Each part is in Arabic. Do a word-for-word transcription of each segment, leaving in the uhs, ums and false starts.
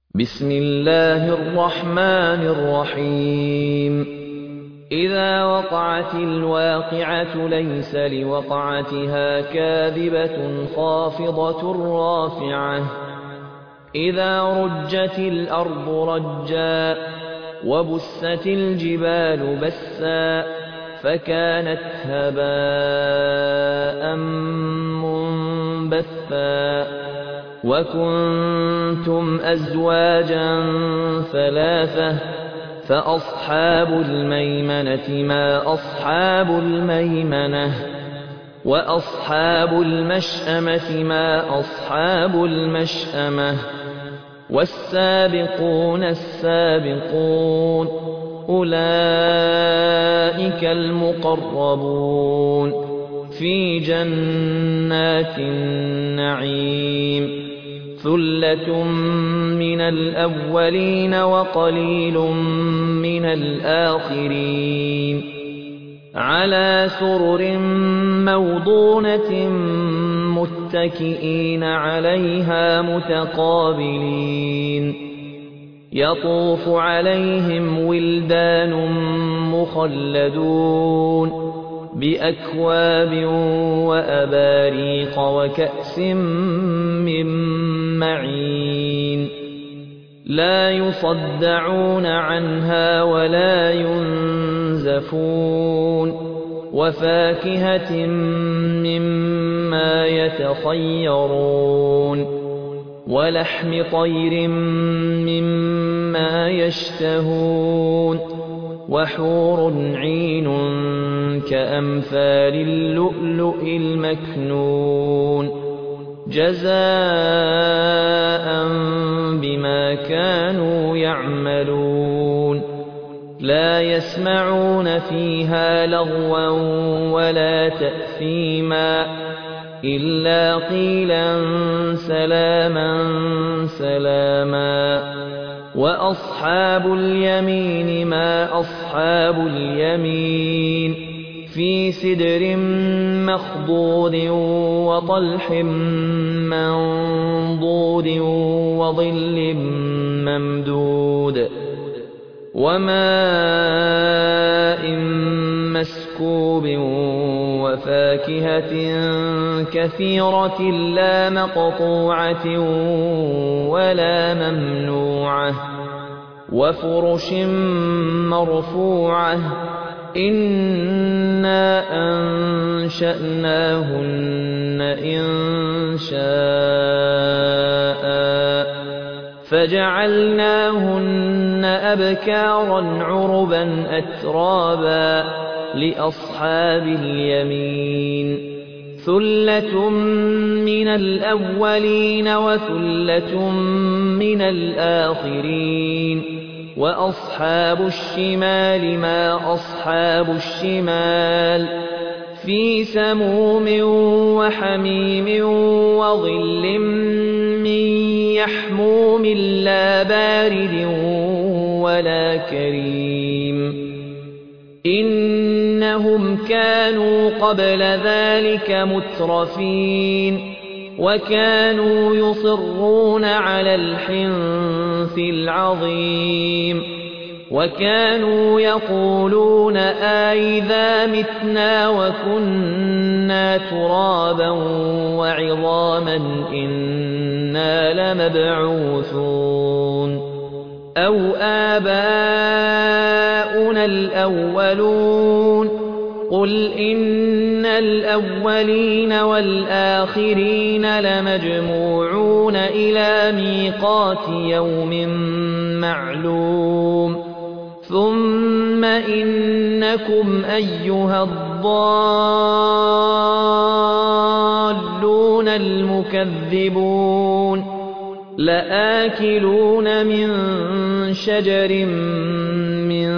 بسم الله الرحمن الرحيم إذا وقعت الواقعة ليس لوقعتها كاذبة خافضة رافعة إذا رجت الأرض رجا وبست الجبال بسا فكانت هباء منبثا وكنتم أزواجا ثلاثة فأصحاب الميمنة ما أصحاب الميمنة وأصحاب المشأمة ما أصحاب المشأمة والسابقون السابقون أولئك المقربون في جنات النعيم ثلة من الأولين وقليل من الآخرين على سرر موضونة متكئين عليها متقابلين يطوف عليهم ولدان مخلدون بأكواب وأباريق وكأس من معين لا يصدعون عنها ولا ينزفون وفاكهة مما يتخيرون ولحم طير مما يشتهون وحور عين كأمثال اللؤلؤ المكنون جزاء بما كانوا يعملون لا يسمعون فيها لغوا ولا تأثيما إلا قيلا سلاما سلاما وأصحاب اليمين ما أصحاب اليمين في سدر مخضود وطلح منضود وظل ممدود وماء مسكوب وفاكهة كثيرة لا مقطوعة ولا ممنوعة وفرش مرفوعة إنا أنشأناهن إنشاء فجعلناهن أبكارا عربا أترابا لأصحاب اليمين ثلة من الأولين وثلة من الآخرين وأصحاب الشمال ما أصحاب الشمال في سموم وحميم وظل من يحموم لا بارد ولا كريم إنهم كانوا قبل ذلك مترفين وكانوا يصرون على الحنث العظيم وكانوا يقولون أئذا متنا وكنا ترابا وعظاما إنا لمبعوثون أو آباؤنا الأولون قل إن الأولين والآخرين لمجموعون إلى ميقات يوم معلوم ثم إنكم أيها الضالون المكذبون لآكلون من شجر من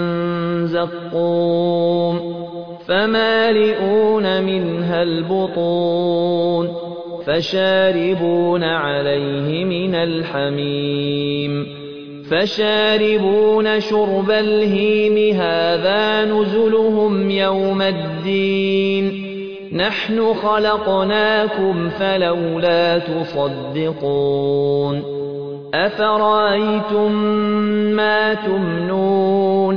زقوم فمالئون منها البطون فشاربون عليه من الحميم فشاربون شرب الهيم هذا نزلهم يوم الدين نحن خلقناكم فلولا تصدقون أفرأيتم ما تمنون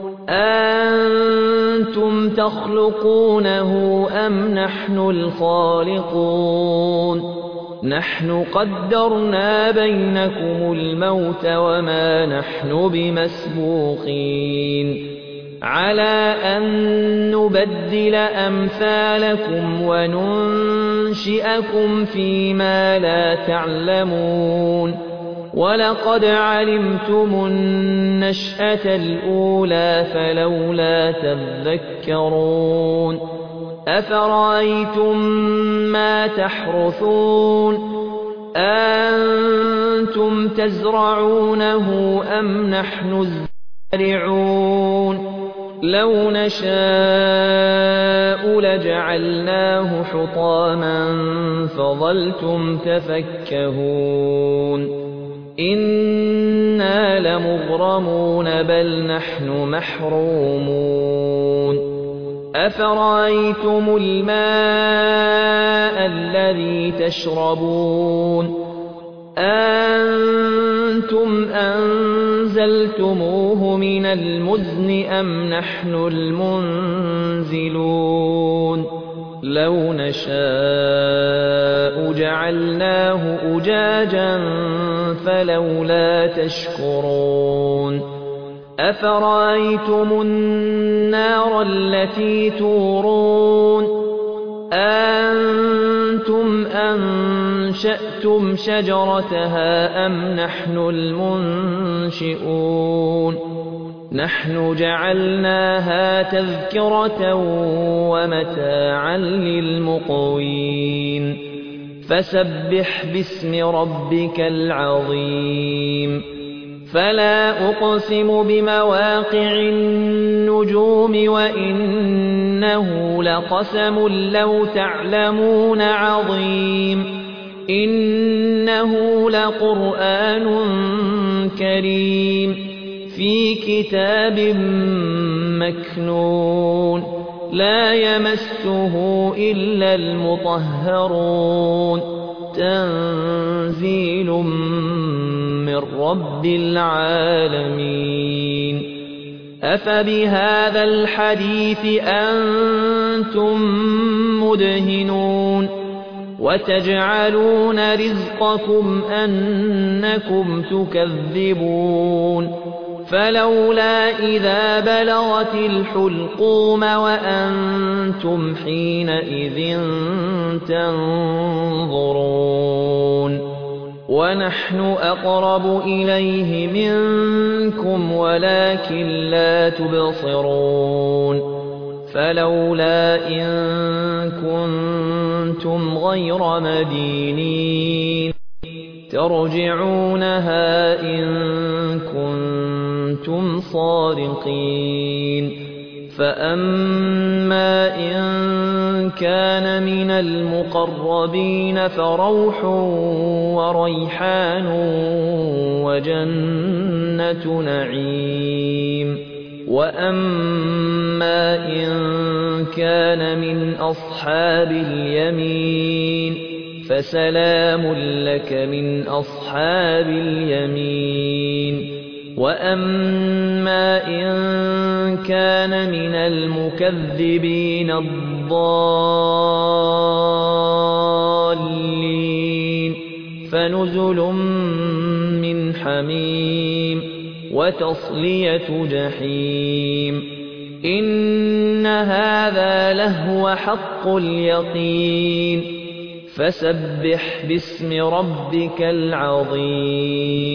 أأنتم تخلقونه أم نحن الخالقون نحن قدرنا بينكم الموت وما نحن بمسبوقين على أن نبدل أمثالكم وننشئكم فيما لا تعلمون ولقد علمتم النشأة الأولى فلولا تذكرون أفرأيتم ما تحرثون أأنتم تزرعونه أم نحن الزارعون لو نشاء لجعلناه حطاما فظلتم تفكهون إنا لمغرمون بل نحن محرومون أفرأيتم الماء الذي تشربون أأنتم أنزلتموه من المزن أم نحن المنزلون لو نشاء جعلناه أجاجا فلولا تشكرون أفرأيتم النار التي تورون أأنتم أنشأتم شجرتها أم نحن المنشئون نحن جعلناها تذكرة ومتاعا للمقوين فسبح باسم ربك العظيم فلا أقسم بمواقع النجوم وإنه لقسم لو تعلمون عظيم إنه لقرآن كريم في كتاب مكنون لا يمسه إلا المطهرون تنزيل من رب العالمين أفبهذا الحديث أنتم مدهنون وتجعلون رزقكم أنكم تكذبون فلولا إذا بلغت الحلقوم وأنتم حينئذ تنظرون ونحن أقرب إليه منكم ولكن لا تبصرون فلولا إن كنتم غير مدينين ترجعونها إن كنتم صادقين فأما إن كان من المقربين فروح وريحان وجنة نعيم وأما إن كان من أصحاب اليمين فسلام لك من أصحاب اليمين وأما إن كان من المكذبين الضالين فنزل من حميم وتصلية جحيم إن هذا لهو حق اليقين فسبح باسم ربك العظيم